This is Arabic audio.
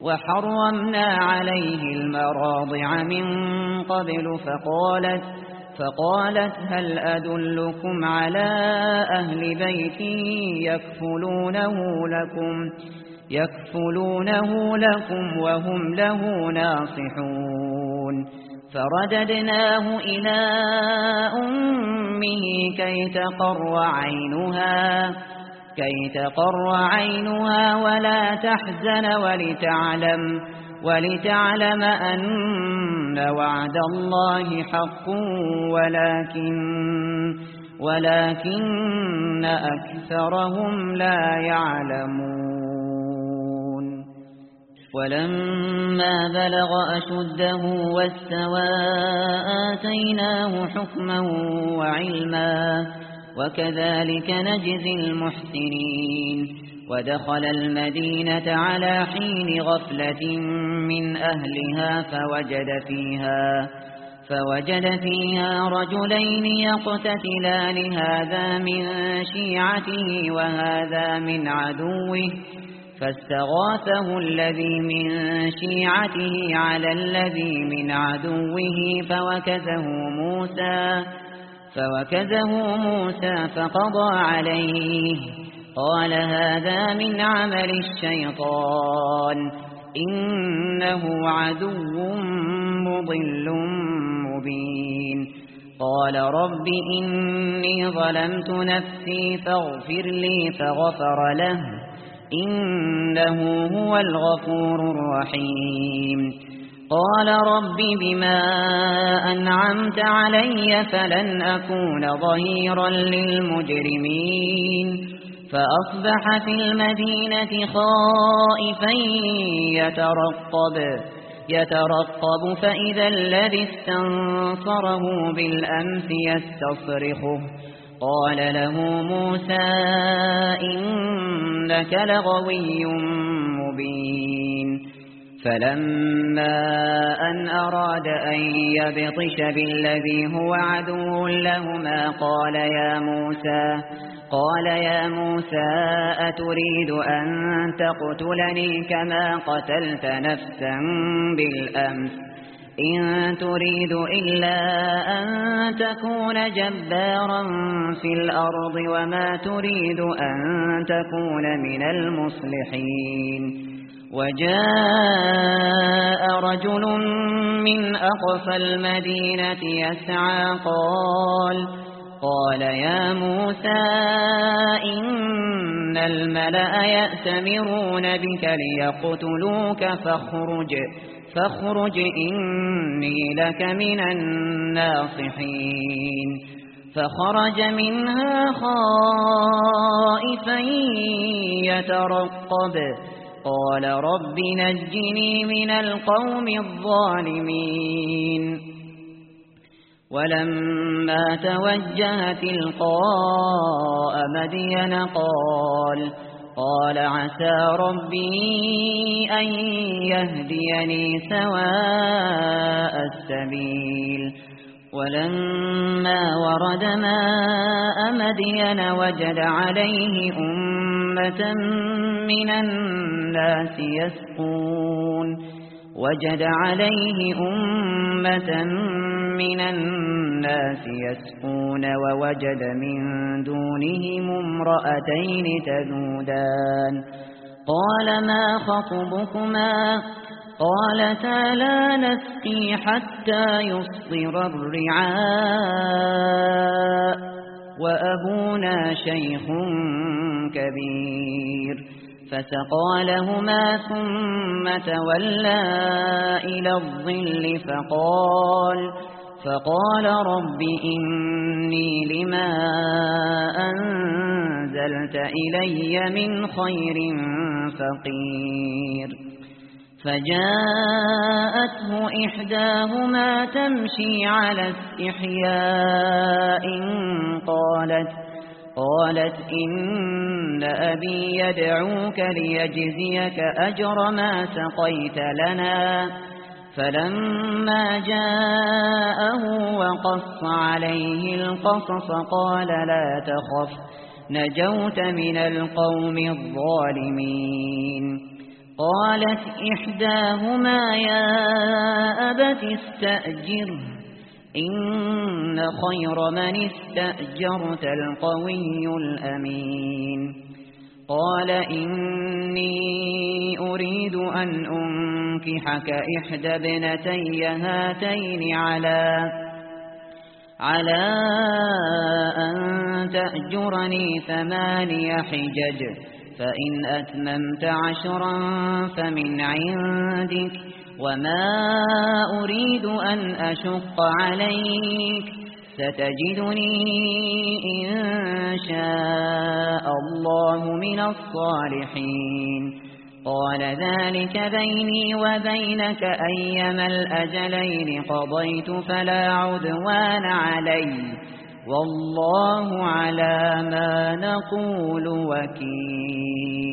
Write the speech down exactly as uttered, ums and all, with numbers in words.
وحرمنا عليه المراضع من قبل فقالت فقالت هل أدلكم على أهل بيت يكفلونه لكم يكفلونه لكم وهم له ناصحون فرددناه إلى أمه كي تقر عينها كي تقر عينها ولا تحزن ولتعلم ولتعلم أن وعد الله حق ولكن ولكن أكثرهم لا يعلمون ولما بلغ أشده واستوى آتيناه حكما وعلما وكذلك نجزي المحسنين ودخل المدينة على حين غفلة من أهلها فوجد فيها فوجد فيها رجلين يقتتلان هذا من شيعته وهذا من عدوه فاستغاثه الذي من شيعته على الذي من عدوه فوكزه موسى فوكزه موسى فقضى عليه قال هذا من عمل الشيطان إنه عدو مضل مبين قال رب إني ظلمت نفسي فاغفر لي فغفر له إنه هو الغفور الرحيم قال رب بما أنعمت علي فلن أكون ظهيرا للمجرمين فأصبح في المدينة خائفا يترقب يترقب فإذا الذي استنصره بالأمس يستصرخه قال له موسى إنك لغوي مبين فلما أن أراد أن يبطش بالذي هو عدو لهما قال يا موسى قال يا موسى أتريد أن تقتلني كما قتلت نفسا بالأمس إن تريد إلا أن تكون جبارا في الأرض وما تريد أن تكون من المصلحين وجاء رجل من أقصى المدينة يسعى قال قال يا موسى إن الملأ يأتمرون بك ليقتلوك فاخرج فاخرج إني لك من الناصحين فخرج منها خائفا يترقب قال رب نجني من القوم الظالمين ولما توجه تلقاء مدين قال قال عسى ربي أن يهديني سواء السبيل ولما ورد ماء مدين وجد عليه أمة من الناس يسقون وجد عليه أمة من الناس يسقون ووجد من دونهم امرأتين تذودان قال ما خطبكما قالتا لا نسقي حتى يصدر الرعاء وأبونا شيخ كبير فسقى لهما ثم تولى إلى الظل فقال فقال رب إني لما أنزلت إلي من خير فقير فجاءته إحداهما تمشي على استحياء قالت قالت إن أبي يدعوك ليجزيك أجر ما سقيت لنا فلما جاءه وقص عليه القصص قال لا تخف نجوت من القوم الظالمين قالت إحداهما يا أبت استأجره إن خير من استأجرت القوي الأمين قال إني أريد أن أنكحك إحدى ابنتي هاتين على على أن تأجرني ثماني حجج فإن أتممت عشرا فمن عندك وما أريد أن أشق عليك ستجدني إن شاء الله من الصالحين قال ذلك بيني وبينك أيما الأجلين قضيت فلا عدوان علي والله على ما نقول وكيل.